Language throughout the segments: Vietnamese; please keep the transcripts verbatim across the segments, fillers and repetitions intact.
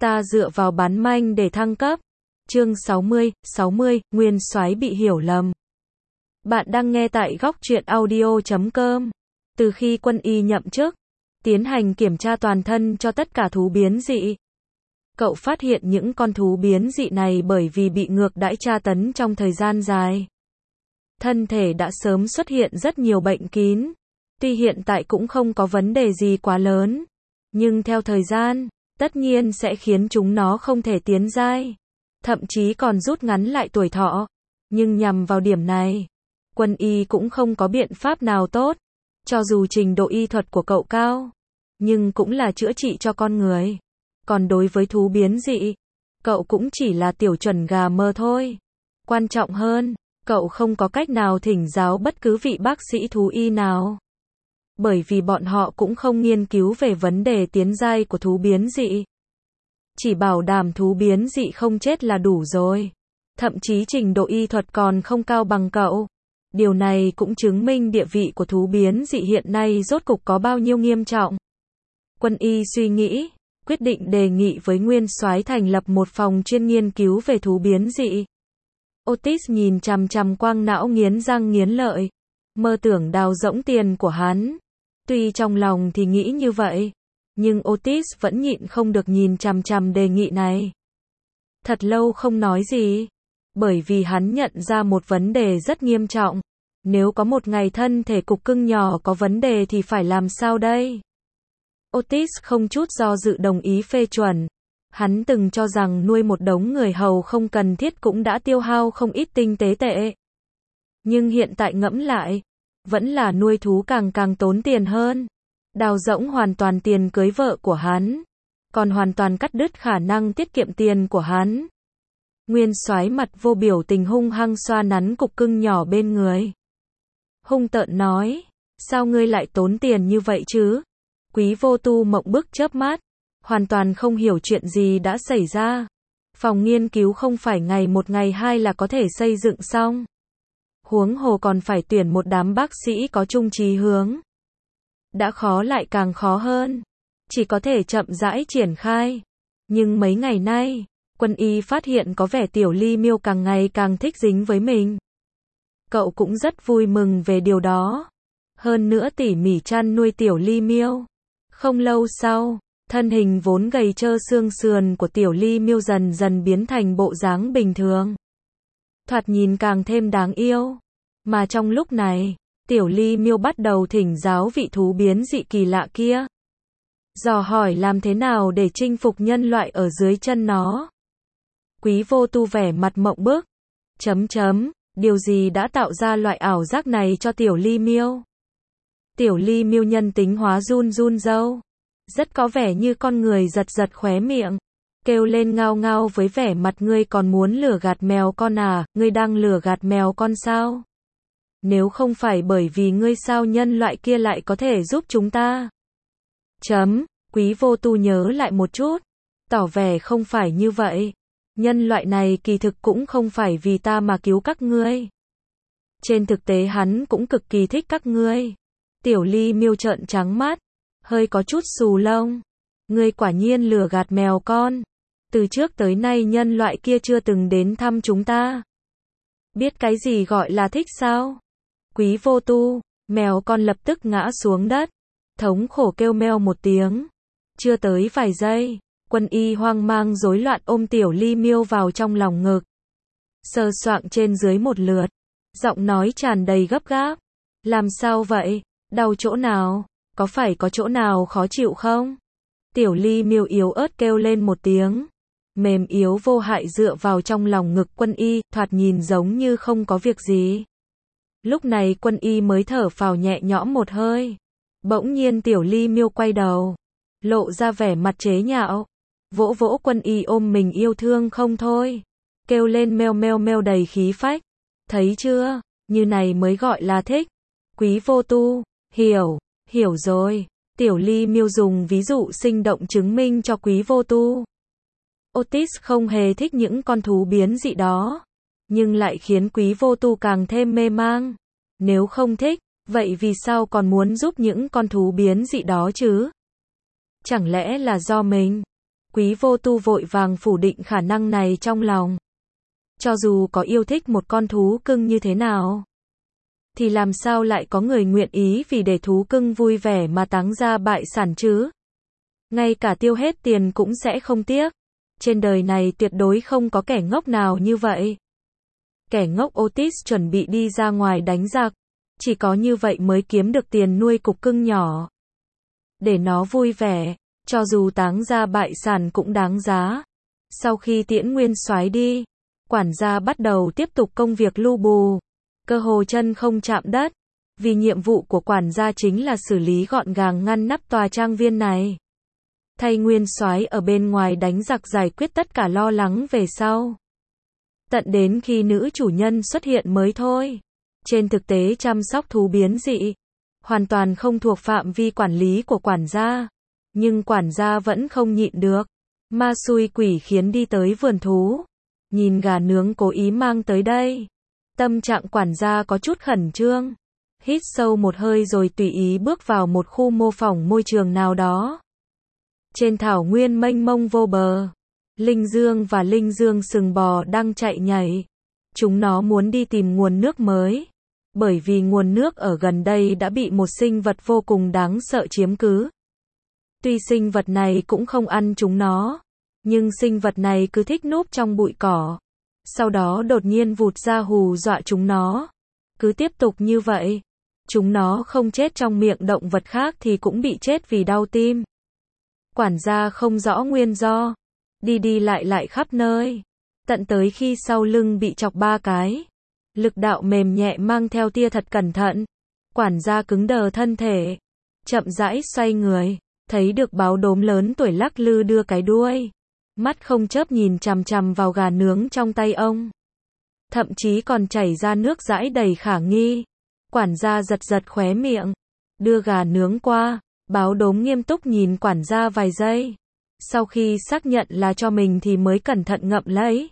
Ta dựa vào bán manh để thăng cấp. Chương sáu mươi, sáu mươi, Nguyên soái bị hiểu lầm. Bạn đang nghe tại góc truyện audio chấm com. Từ khi Quân Y nhậm chức, tiến hành kiểm tra toàn thân cho tất cả thú biến dị. Cậu phát hiện những con thú biến dị này bởi vì bị ngược đãi tra tấn trong thời gian dài. Thân thể đã sớm xuất hiện rất nhiều bệnh kín. Tuy hiện tại cũng không có vấn đề gì quá lớn, nhưng theo thời gian, tất nhiên sẽ khiến chúng nó không thể tiến giai, thậm chí còn rút ngắn lại tuổi thọ. Nhưng nhằm vào điểm này, Quân Y cũng không có biện pháp nào tốt. Cho dù trình độ y thuật của cậu cao, nhưng cũng là chữa trị cho con người. Còn đối với thú biến dị, cậu cũng chỉ là tiểu chuẩn gà mơ thôi. Quan trọng hơn, cậu không có cách nào thỉnh giáo bất cứ vị bác sĩ thú y nào. Bởi vì bọn họ cũng không nghiên cứu về vấn đề tiến giai của thú biến dị. Chỉ bảo đảm thú biến dị không chết là đủ rồi. Thậm chí trình độ y thuật còn không cao bằng cậu. Điều này cũng chứng minh địa vị của thú biến dị hiện nay rốt cục có bao nhiêu nghiêm trọng. Quân Y suy nghĩ, quyết định đề nghị với Nguyên soái thành lập một phòng chuyên nghiên cứu về thú biến dị. Otis nhìn chằm chằm quang não nghiến răng nghiến lợi, mơ tưởng đào rỗng tiền của hắn. Tuy trong lòng thì nghĩ như vậy, nhưng Otis vẫn nhịn không được nhìn chằm chằm đề nghị này. Thật lâu không nói gì, bởi vì hắn nhận ra một vấn đề rất nghiêm trọng. Nếu có một ngày thân thể cục cưng nhỏ có vấn đề thì phải làm sao đây? Otis không chút do dự đồng ý phê chuẩn. Hắn từng cho rằng nuôi một đống người hầu không cần thiết cũng đã tiêu hao không ít tinh tế tệ. Nhưng hiện tại ngẫm lại, vẫn là nuôi thú càng càng tốn tiền hơn. Đào rỗng hoàn toàn tiền cưới vợ của hắn, còn hoàn toàn cắt đứt khả năng tiết kiệm tiền của hắn. Nguyên soái mặt vô biểu tình hung hăng xoa nắn cục cưng nhỏ bên người. Hung tợn nói, sao ngươi lại tốn tiền như vậy chứ? Quý Vô Tu mộng bức chớp mắt, hoàn toàn không hiểu chuyện gì đã xảy ra. Phòng nghiên cứu không phải ngày một ngày hai là có thể xây dựng xong. Huống hồ còn phải tuyển một đám bác sĩ có chung chí hướng. Đã khó lại càng khó hơn. Chỉ có thể chậm rãi triển khai. Nhưng mấy ngày nay, Quân Y phát hiện có vẻ tiểu ly miêu càng ngày càng thích dính với mình. Cậu cũng rất vui mừng về điều đó. Hơn nữa tỉ mỉ chăn nuôi tiểu ly miêu. Không lâu sau, thân hình vốn gầy trơ xương sườn của tiểu ly miêu dần dần biến thành bộ dáng bình thường. Thoạt nhìn càng thêm đáng yêu. Mà trong lúc này, tiểu ly miêu bắt đầu thỉnh giáo vị thú biến dị kỳ lạ kia. Dò hỏi làm thế nào để chinh phục nhân loại ở dưới chân nó. Quý Vô Tu vẻ mặt mộng bức. Chấm chấm, điều gì đã tạo ra loại ảo giác này cho tiểu ly miêu? Tiểu ly miêu nhân tính hóa run run râu. Rất có vẻ như con người giật giật khóe miệng. Kêu lên ngao ngao với vẻ mặt ngươi còn muốn lừa gạt mèo con à, ngươi đang lừa gạt mèo con sao? Nếu không phải bởi vì ngươi sao nhân loại kia lại có thể giúp chúng ta? Chấm, Quý Vô Tu nhớ lại một chút. Tỏ vẻ không phải như vậy. Nhân loại này kỳ thực cũng không phải vì ta mà cứu các ngươi. Trên thực tế hắn cũng cực kỳ thích các ngươi. Tiểu ly miêu trợn trắng mắt, hơi có chút xù lông. Ngươi quả nhiên lừa gạt mèo con. Từ trước tới nay nhân loại kia chưa từng đến thăm chúng ta. Biết cái gì gọi là thích sao? Quý Vô Tu, mèo con lập tức ngã xuống đất. Thống khổ kêu meo một tiếng. Chưa tới vài giây, Quân Y hoang mang rối loạn ôm tiểu ly miêu vào trong lòng ngực. Sờ soạng trên dưới một lượt. Giọng nói tràn đầy gấp gáp. Làm sao vậy? Đau chỗ nào? Có phải có chỗ nào khó chịu không? Tiểu ly miêu yếu ớt kêu lên một tiếng. Mềm yếu vô hại dựa vào trong lòng ngực Quân Y, thoạt nhìn giống như không có việc gì. Lúc này Quân Y mới thở phào nhẹ nhõm một hơi. Bỗng nhiên tiểu ly miêu quay đầu, lộ ra vẻ mặt chế nhạo. Vỗ vỗ Quân Y ôm mình yêu thương không thôi. Kêu lên meo meo meo đầy khí phách. Thấy chưa? Như này mới gọi là thích. Quý Vô Tu, hiểu, hiểu rồi. Tiểu ly miêu dùng ví dụ sinh động chứng minh cho Quý Vô Tu. Otis không hề thích những con thú biến dị đó, nhưng lại khiến Quý Vô Tu càng thêm mê mang. Nếu không thích, vậy vì sao còn muốn giúp những con thú biến dị đó chứ? Chẳng lẽ là do mình Quý Vô Tu vội vàng phủ định khả năng này trong lòng. Cho dù có yêu thích một con thú cưng như thế nào, thì làm sao lại có người nguyện ý vì để thú cưng vui vẻ mà táng ra bại sản chứ? Ngay cả tiêu hết tiền cũng sẽ không tiếc. Trên đời này tuyệt đối không có kẻ ngốc nào như vậy. Kẻ ngốc Otis chuẩn bị đi ra ngoài đánh giặc. Chỉ có như vậy mới kiếm được tiền nuôi cục cưng nhỏ. Để nó vui vẻ, cho dù táng ra bại sản cũng đáng giá. Sau khi tiễn Nguyên Soái đi, quản gia bắt đầu tiếp tục công việc lu bù. Cơ hồ chân không chạm đất. Vì nhiệm vụ của quản gia chính là xử lý gọn gàng ngăn nắp tòa trang viên này. Thay Nguyên Soái ở bên ngoài đánh giặc giải quyết tất cả lo lắng về sau. Tận đến khi nữ chủ nhân xuất hiện mới thôi. Trên thực tế chăm sóc thú biến dị hoàn toàn không thuộc phạm vi quản lý của quản gia. Nhưng quản gia vẫn không nhịn được. Ma xui quỷ khiến đi tới vườn thú. Nhìn gà nướng cố ý mang tới đây. Tâm trạng quản gia có chút khẩn trương. Hít sâu một hơi rồi tùy ý bước vào một khu mô phỏng môi trường nào đó. Trên thảo nguyên mênh mông vô bờ, Linh Dương và Linh Dương sừng bò đang chạy nhảy. Chúng nó muốn đi tìm nguồn nước mới. Bởi vì nguồn nước ở gần đây đã bị một sinh vật vô cùng đáng sợ chiếm cứ. Tuy sinh vật này cũng không ăn chúng nó, nhưng sinh vật này cứ thích núp trong bụi cỏ. Sau đó đột nhiên vụt ra hù dọa chúng nó. Cứ tiếp tục như vậy, chúng nó không chết trong miệng động vật khác thì cũng bị chết vì đau tim. Quản gia không rõ nguyên do, đi đi lại lại khắp nơi, tận tới khi sau lưng bị chọc ba cái. Lực đạo mềm nhẹ mang theo tia thật cẩn thận. Quản gia cứng đờ thân thể, chậm rãi xoay người, thấy được báo đốm lớn tuổi lắc lư đưa cái đuôi. Mắt không chớp nhìn chằm chằm vào gà nướng trong tay ông. Thậm chí còn chảy ra nước dãi đầy khả nghi. Quản gia giật giật khóe miệng, đưa gà nướng qua. Báo đốm nghiêm túc nhìn quản gia vài giây. Sau khi xác nhận là cho mình thì mới cẩn thận ngậm lấy.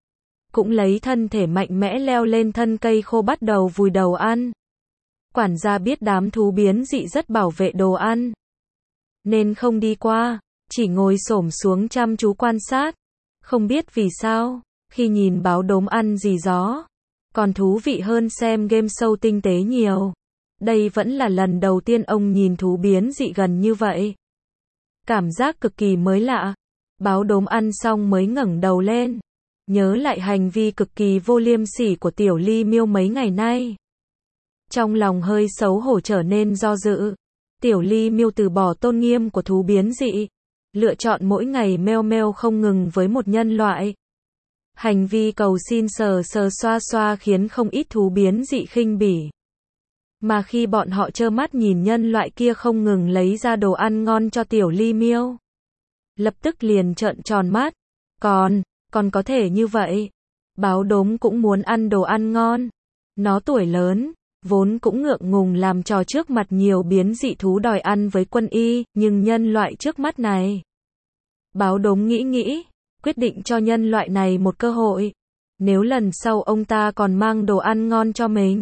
Cũng lấy thân thể mạnh mẽ leo lên thân cây khô bắt đầu vùi đầu ăn. Quản gia biết đám thú biến dị rất bảo vệ đồ ăn, nên không đi qua, chỉ ngồi xổm xuống chăm chú quan sát. Không biết vì sao, khi nhìn báo đốm ăn gì gió, còn thú vị hơn xem game show tinh tế nhiều. Đây vẫn là lần đầu tiên ông nhìn thú biến dị gần như vậy. Cảm giác cực kỳ mới lạ. Báo đốm ăn xong mới ngẩng đầu lên. Nhớ lại hành vi cực kỳ vô liêm sỉ của tiểu ly miêu mấy ngày nay. Trong lòng hơi xấu hổ trở nên do dự. Tiểu ly miêu từ bỏ tôn nghiêm của thú biến dị. Lựa chọn mỗi ngày meo meo không ngừng với một nhân loại. Hành vi cầu xin sờ sờ xoa xoa khiến không ít thú biến dị khinh bỉ. Mà khi bọn họ trơ mắt nhìn nhân loại kia không ngừng lấy ra đồ ăn ngon cho tiểu ly miêu, lập tức liền trợn tròn mắt. Còn, còn có thể như vậy. Báo đốm cũng muốn ăn đồ ăn ngon. Nó tuổi lớn, vốn cũng ngượng ngùng làm trò trước mặt nhiều biến dị thú đòi ăn với quân y, nhưng nhân loại trước mắt này. Báo đốm nghĩ nghĩ, quyết định cho nhân loại này một cơ hội. Nếu lần sau ông ta còn mang đồ ăn ngon cho mình,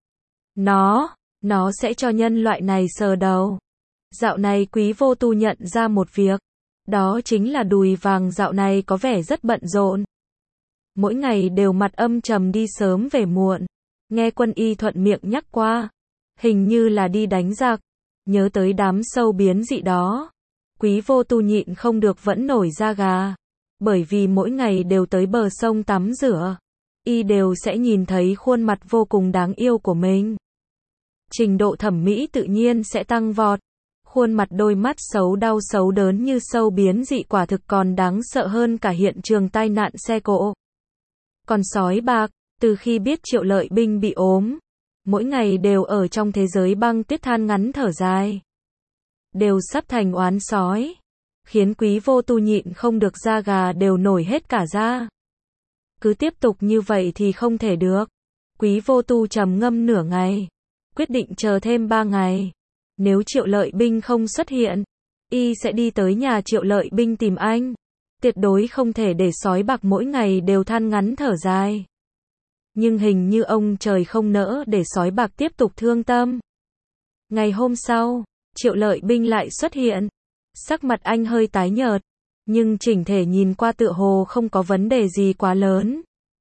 Nó, nó sẽ cho nhân loại này sờ đầu. Dạo này Quý Vô Tu nhận ra một việc. Đó chính là Đùi Vàng dạo này có vẻ rất bận rộn. Mỗi ngày đều mặt âm trầm đi sớm về muộn. Nghe quân y thuận miệng nhắc qua. Hình như là đi đánh giặc. Nhớ tới đám sâu biến dị đó. Quý Vô Tu nhịn không được vẫn nổi da gà. Bởi vì mỗi ngày đều tới bờ sông tắm rửa. Y đều sẽ nhìn thấy khuôn mặt vô cùng đáng yêu của mình. Trình độ thẩm mỹ tự nhiên sẽ tăng vọt. Khuôn mặt đôi mắt xấu đau xấu đớn như sâu biến dị quả thực còn đáng sợ hơn cả hiện trường tai nạn xe cộ. Còn sói bạc, từ khi biết Triệu Lợi Binh bị ốm, mỗi ngày đều ở trong thế giới băng tuyết than ngắn thở dài. Đều sắp thành oán sói. Khiến Quý Vô Tu nhịn không được da gà đều nổi hết cả da. Cứ tiếp tục như vậy thì không thể được. Quý Vô Tu trầm ngâm nửa ngày. Quyết định chờ thêm ba ngày. Nếu Triệu Lợi Binh không xuất hiện, y sẽ đi tới nhà Triệu Lợi Binh tìm anh. Tuyệt đối không thể để sói bạc mỗi ngày đều than ngắn thở dài. Nhưng hình như ông trời không nỡ để sói bạc tiếp tục thương tâm. Ngày hôm sau, Triệu Lợi Binh lại xuất hiện. Sắc mặt anh hơi tái nhợt. Nhưng chỉnh thể nhìn qua tựa hồ không có vấn đề gì quá lớn.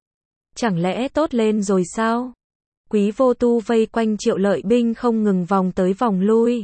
Chẳng lẽ tốt lên rồi sao? Quý Vô Tu vây quanh Triệu Lợi Binh không ngừng vòng tới vòng lui.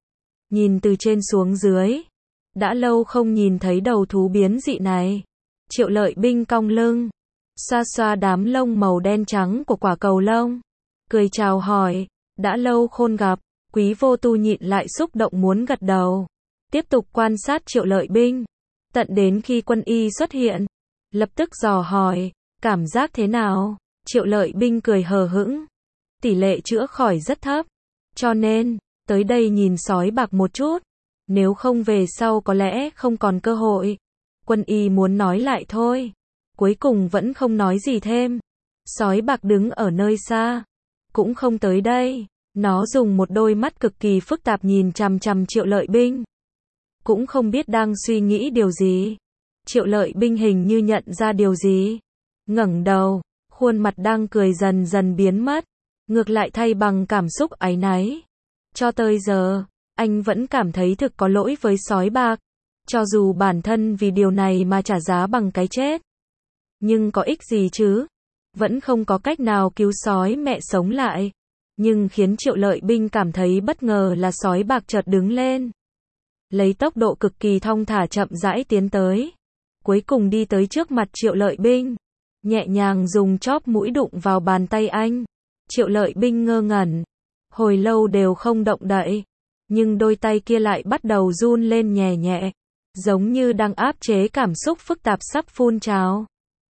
Nhìn từ trên xuống dưới. Đã lâu không nhìn thấy đầu thú biến dị này. Triệu Lợi Binh cong lưng. Xoa xoa đám lông màu đen trắng của quả cầu lông. Cười chào hỏi. Đã lâu khôn gặp. Quý Vô Tu nhịn lại xúc động muốn gật đầu. Tiếp tục quan sát Triệu Lợi Binh. Tận đến khi Quân Y xuất hiện. Lập tức dò hỏi. Cảm giác thế nào? Triệu Lợi Binh cười hờ hững. Tỷ lệ chữa khỏi rất thấp. Cho nên, tới đây nhìn sói bạc một chút. Nếu không về sau có lẽ không còn cơ hội. Quân Y muốn nói lại thôi. Cuối cùng vẫn không nói gì thêm. Sói bạc đứng ở nơi xa. Cũng không tới đây. Nó dùng một đôi mắt cực kỳ phức tạp nhìn chằm chằm Triệu Lợi Binh. Cũng không biết đang suy nghĩ điều gì. Triệu Lợi Binh hình như nhận ra điều gì. Ngẩng đầu, khuôn mặt đang cười dần dần biến mất. Ngược lại thay bằng cảm xúc áy náy. Cho tới giờ, anh vẫn cảm thấy thực có lỗi với sói bạc. Cho dù bản thân vì điều này mà trả giá bằng cái chết. Nhưng có ích gì chứ? Vẫn không có cách nào cứu sói mẹ sống lại. Nhưng khiến Triệu Lợi Binh cảm thấy bất ngờ là sói bạc chợt đứng lên. Lấy tốc độ cực kỳ thong thả chậm rãi tiến tới. Cuối cùng đi tới trước mặt Triệu Lợi Binh. Nhẹ nhàng dùng chóp mũi đụng vào bàn tay anh. Triệu Lợi Binh ngơ ngẩn. Hồi lâu đều không động đậy. Nhưng đôi tay kia lại bắt đầu run lên nhẹ nhẹ. Giống như đang áp chế cảm xúc phức tạp sắp phun trào.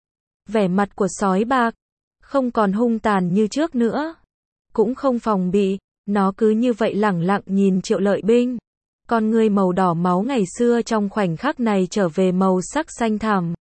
Vẻ mặt của sói bạc. Không còn hung tàn như trước nữa. Cũng không phòng bị. Nó cứ như vậy lẳng lặng nhìn Triệu Lợi Binh. Con ngươi màu đỏ máu ngày xưa trong khoảnh khắc này trở về màu sắc xanh thẳm.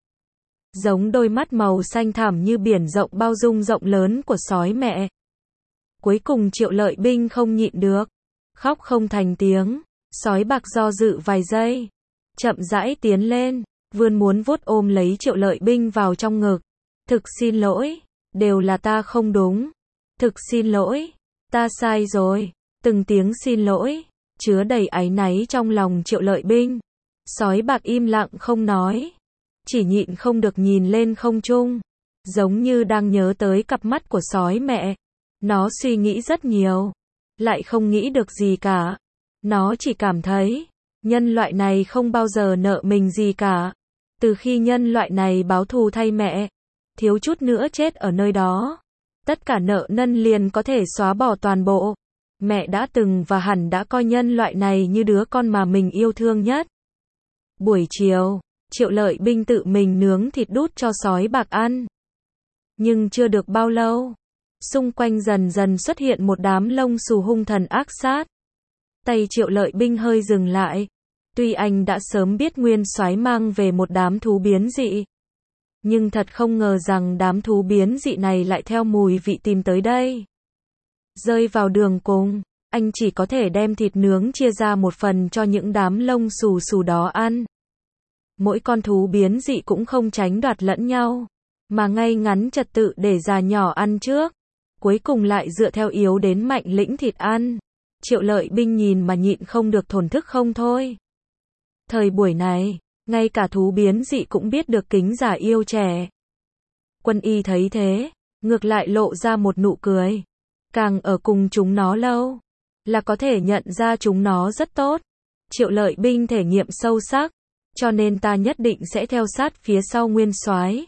Giống đôi mắt màu xanh thẳm như biển rộng bao dung rộng lớn của sói mẹ. Cuối cùng Triệu Lợi Binh không nhịn được. Khóc không thành tiếng. Sói bạc do dự vài giây. Chậm rãi tiến lên. Vươn muốn vuốt ôm lấy Triệu Lợi Binh vào trong ngực. Thực xin lỗi. Đều là ta không đúng. Thực xin lỗi. Ta sai rồi. Từng tiếng xin lỗi. Chứa đầy áy náy trong lòng Triệu Lợi Binh. Sói bạc im lặng không nói. Chỉ nhịn không được nhìn lên không trung. Giống như đang nhớ tới cặp mắt của sói mẹ. Nó suy nghĩ rất nhiều. Lại không nghĩ được gì cả. Nó chỉ cảm thấy. Nhân loại này không bao giờ nợ mình gì cả. Từ khi nhân loại này báo thù thay mẹ. Thiếu chút nữa chết ở nơi đó. Tất cả nợ nần liền có thể xóa bỏ toàn bộ. Mẹ đã từng và hẳn đã coi nhân loại này như đứa con mà mình yêu thương nhất. Buổi chiều, Triệu Lợi Binh tự mình nướng thịt đút cho sói bạc ăn. Nhưng chưa được bao lâu, xung quanh dần dần xuất hiện một đám lông xù hung thần ác sát. Tay Triệu Lợi Binh hơi dừng lại. Tuy anh đã sớm biết Nguyên Soái mang về một đám thú biến dị. Nhưng thật không ngờ rằng đám thú biến dị này lại theo mùi vị tìm tới đây. Rơi vào đường cùng, anh chỉ có thể đem thịt nướng chia ra một phần cho những đám lông xù xù đó ăn. Mỗi con thú biến dị cũng không tránh đoạt lẫn nhau, mà ngay ngắn trật tự để già nhỏ ăn trước. Cuối cùng lại dựa theo yếu đến mạnh lĩnh thịt ăn. Triệu Lợi Binh nhìn mà nhịn không được thổn thức không thôi. Thời buổi này, ngay cả thú biến dị cũng biết được kính già yêu trẻ. Quân Y thấy thế, ngược lại lộ ra một nụ cười. Càng ở cùng chúng nó lâu, là có thể nhận ra chúng nó rất tốt. Triệu Lợi Binh thể nghiệm sâu sắc, cho nên ta nhất định sẽ theo sát phía sau Nguyên Soái.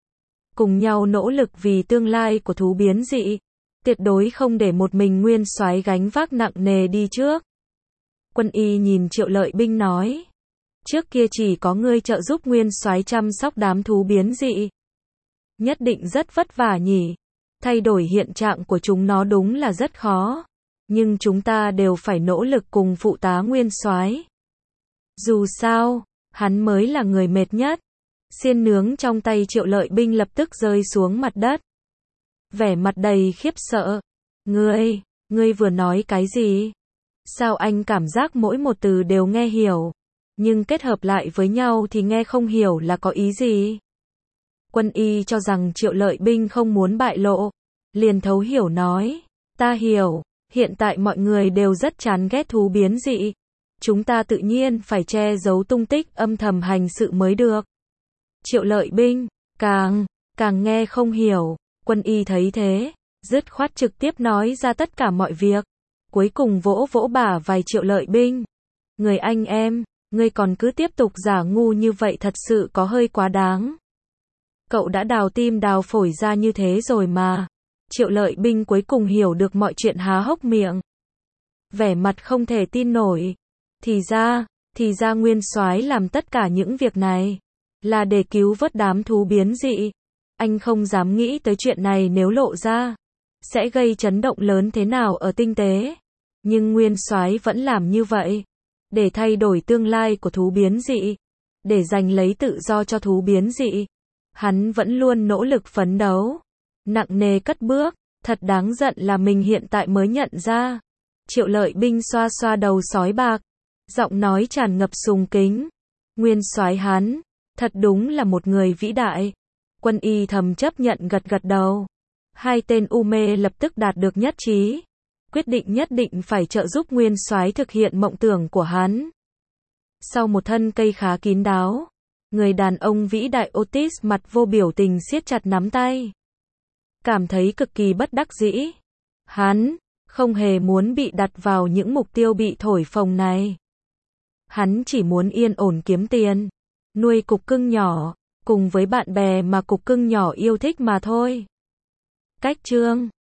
Cùng nhau nỗ lực vì tương lai của thú biến dị. Tuyệt đối không để một mình Nguyên Soái gánh vác nặng nề đi trước. Quân Y nhìn Triệu Lợi Binh nói. Trước kia chỉ có ngươi trợ giúp Nguyên Soái chăm sóc đám thú biến dị. Nhất định rất vất vả nhỉ. Thay đổi hiện trạng của chúng nó đúng là rất khó. Nhưng chúng ta đều phải nỗ lực cùng phụ tá Nguyên Soái. Dù sao, hắn mới là người mệt nhất. Xiên nướng trong tay Triệu Lợi Binh lập tức rơi xuống mặt đất. Vẻ mặt đầy khiếp sợ. Ngươi, ngươi vừa nói cái gì? Sao anh cảm giác mỗi một từ đều nghe hiểu, nhưng kết hợp lại với nhau thì nghe không hiểu là có ý gì? Quân Y cho rằng Triệu Lợi Binh không muốn bại lộ, liền thấu hiểu nói, ta hiểu, hiện tại mọi người đều rất chán ghét thú biến dị. chúng ta tự nhiên phải che giấu tung tích, âm thầm hành sự mới được. Triệu Lợi Binh, càng, càng nghe không hiểu, Quân Y thấy thế, dứt khoát trực tiếp nói ra tất cả mọi việc, cuối cùng vỗ vỗ bả vai Triệu Lợi Binh. Người anh em, ngươi còn cứ tiếp tục giả ngu như vậy thật sự có hơi quá đáng. Cậu đã đào tim đào phổi ra như thế rồi mà. Triệu Lợi Binh cuối cùng hiểu được mọi chuyện, há hốc miệng. Vẻ mặt không thể tin nổi. Thì ra, thì ra Nguyên Soái làm tất cả những việc này là để cứu vớt đám thú biến dị. Anh không dám nghĩ tới chuyện này nếu lộ ra sẽ gây chấn động lớn thế nào ở tinh tế. Nhưng Nguyên Soái vẫn làm như vậy để thay đổi tương lai của thú biến dị, để giành lấy tự do cho thú biến dị. Hắn vẫn luôn nỗ lực phấn đấu, nặng nề cất bước, thật đáng giận là mình hiện tại mới nhận ra. Triệu Lợi Binh xoa xoa đầu sói bạc, giọng nói tràn ngập sùng kính. Nguyên Soái hắn, thật đúng là một người vĩ đại. Quân Y thầm chấp nhận gật gật đầu. Hai tên u mê lập tức đạt được nhất trí, quyết định nhất định phải trợ giúp Nguyên Soái thực hiện mộng tưởng của hắn. Sau một thân cây khá kín đáo, người đàn ông vĩ đại Otis mặt vô biểu tình siết chặt nắm tay, cảm thấy cực kỳ bất đắc dĩ. Hắn không hề muốn bị đặt vào những mục tiêu bị thổi phồng này. Hắn chỉ muốn yên ổn kiếm tiền, nuôi cục cưng nhỏ, cùng với bạn bè mà cục cưng nhỏ yêu thích mà thôi. Cách chương